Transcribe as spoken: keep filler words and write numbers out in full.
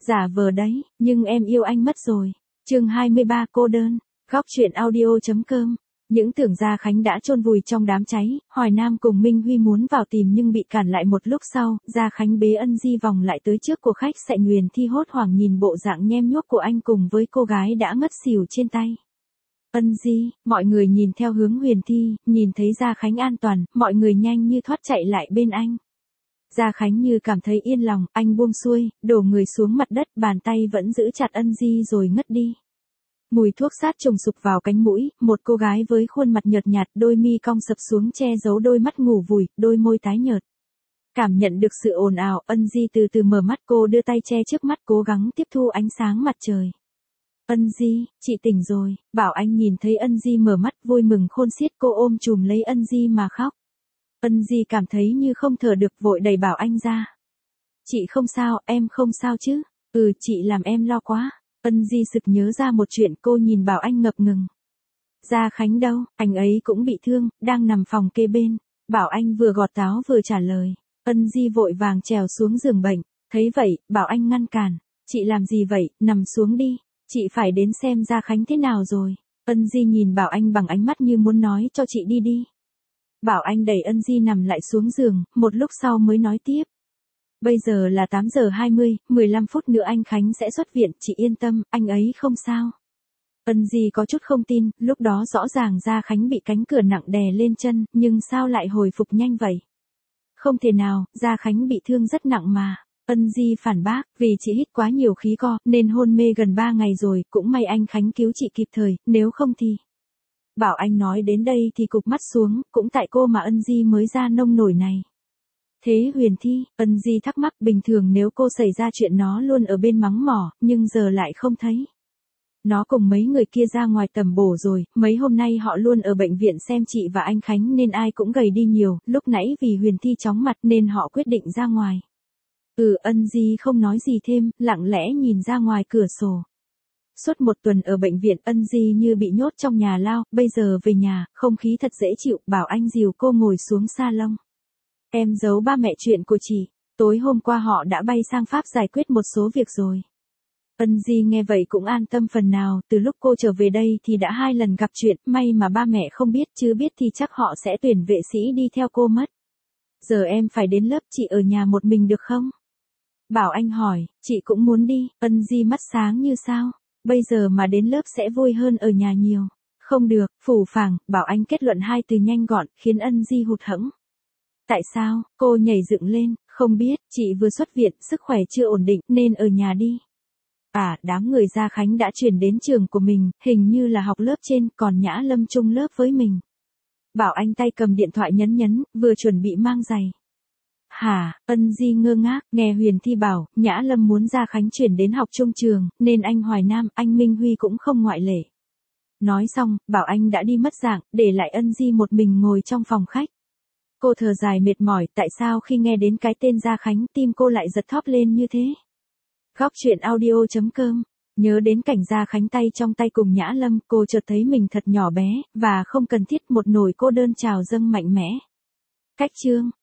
Giả vờ đấy, nhưng em yêu anh mất rồi. Chương hai mươi ba cô đơn. Góc truyện audio.com. Những tưởng Gia Khánh đã chôn vùi trong đám cháy, Hoài Nam cùng Minh Huy muốn vào tìm nhưng bị cản lại một lúc sau, Gia Khánh bế Ân Di vòng lại tới trước của khách sạn. Huyền Thi hốt hoảng nhìn bộ dạng nhem nhuốc của anh cùng với cô gái đã ngất xỉu trên tay. Ân Di, mọi người nhìn theo hướng Huyền Thi, nhìn thấy Gia Khánh an toàn, mọi người nhanh như thoát chạy lại bên anh. Gia Khánh như cảm thấy yên lòng, anh buông xuôi, đổ người xuống mặt đất, bàn tay vẫn giữ chặt Ân Di rồi ngất đi. Mùi thuốc sát trùng sục vào cánh mũi, một cô gái với khuôn mặt nhợt nhạt, đôi mi cong sập xuống che giấu đôi mắt ngủ vùi, đôi môi tái nhợt. Cảm nhận được sự ồn ào, Ân Di từ từ mở mắt, cô đưa tay che trước mắt cố gắng tiếp thu ánh sáng mặt trời. Ân Di, chị tỉnh rồi, Bảo Anh nhìn thấy Ân Di mở mắt vui mừng khôn xiết, cô ôm chùm lấy Ân Di mà khóc. Ân Di cảm thấy như không thở được vội đẩy Bảo Anh ra. Chị không sao, em không sao chứ? Ừ, chị làm em lo quá. Ân Di sực nhớ ra một chuyện, cô nhìn Bảo Anh ngập ngừng. Gia Khánh đâu, anh ấy cũng bị thương, đang nằm phòng kê bên. Bảo Anh vừa gọt táo vừa trả lời. Ân Di vội vàng trèo xuống giường bệnh. Thấy vậy, Bảo Anh ngăn cản. Chị làm gì vậy, nằm xuống đi. Chị phải đến xem Gia Khánh thế nào rồi. Ân Di nhìn Bảo Anh bằng ánh mắt như muốn nói cho chị đi đi. Bảo Anh đẩy Ân Di nằm lại xuống giường, một lúc sau mới nói tiếp. Bây giờ là tám giờ hai mươi, mười lăm phút nữa anh Khánh sẽ xuất viện, chị yên tâm, anh ấy không sao. Ân Di có chút không tin, lúc đó rõ ràng Gia Khánh bị cánh cửa nặng đè lên chân, nhưng sao lại hồi phục nhanh vậy? Không thể nào, Gia Khánh bị thương rất nặng mà. Ân Di phản bác, vì chị hít quá nhiều khí co, nên hôn mê gần ba ngày rồi, cũng may anh Khánh cứu chị kịp thời, nếu không thì... Bảo Anh nói đến đây thì cụp mắt xuống, cũng tại cô mà Ân Di mới ra nông nổi này. Thế Huyền Thi, Ân Di thắc mắc, bình thường nếu cô xảy ra chuyện nó luôn ở bên mắng mỏ, nhưng giờ lại không thấy. Nó cùng mấy người kia ra ngoài tầm bổ rồi, mấy hôm nay họ luôn ở bệnh viện xem chị và anh Khánh nên ai cũng gầy đi nhiều, lúc nãy vì Huyền Thi chóng mặt nên họ quyết định ra ngoài. Ừ, Ân Di không nói gì thêm, lặng lẽ nhìn ra ngoài cửa sổ. Suốt một tuần ở bệnh viện, Ân Di như bị nhốt trong nhà lao, bây giờ về nhà, không khí thật dễ chịu, Bảo Anh dìu cô ngồi xuống salon. Em giấu ba mẹ chuyện của chị, tối hôm qua họ đã bay sang Pháp giải quyết một số việc rồi. Ân Di nghe vậy cũng an tâm phần nào, từ lúc cô trở về đây thì đã hai lần gặp chuyện, may mà ba mẹ không biết, chứ biết thì chắc họ sẽ tuyển vệ sĩ đi theo cô mất. Giờ em phải đến lớp, chị ở nhà một mình được không? Bảo Anh hỏi, chị cũng muốn đi. Ân Di mắt sáng như sao, bây giờ mà đến lớp sẽ vui hơn ở nhà nhiều. Không được, phù phàng, Bảo Anh kết luận hai từ nhanh gọn, khiến Ân Di hụt hẫng. Tại sao? Cô nhảy dựng lên, không biết, chị vừa xuất viện, sức khỏe chưa ổn định, nên ở nhà đi. À, đám người Gia Khánh đã chuyển đến trường của mình, hình như là học lớp trên, còn Nhã Lâm chung lớp với mình. Bảo Anh tay cầm điện thoại nhấn nhấn, vừa chuẩn bị mang giày. Hả? Ân Di ngơ ngác, nghe Huyền Thi bảo, Nhã Lâm muốn Gia Khánh chuyển đến học chung trường, nên anh Hoài Nam, anh Minh Huy cũng không ngoại lệ. Nói xong, Bảo Anh đã đi mất dạng, để lại Ân Di một mình ngồi trong phòng khách. Cô thở dài mệt mỏi, tại sao khi nghe đến cái tên Gia Khánh, tim cô lại giật thóp lên như thế? Góc truyện audio.com. Nhớ đến cảnh Gia Khánh tay trong tay cùng Nhã Lâm, cô chợt thấy mình thật nhỏ bé, và không cần thiết một nỗi cô đơn trào dâng mạnh mẽ. Cách chương.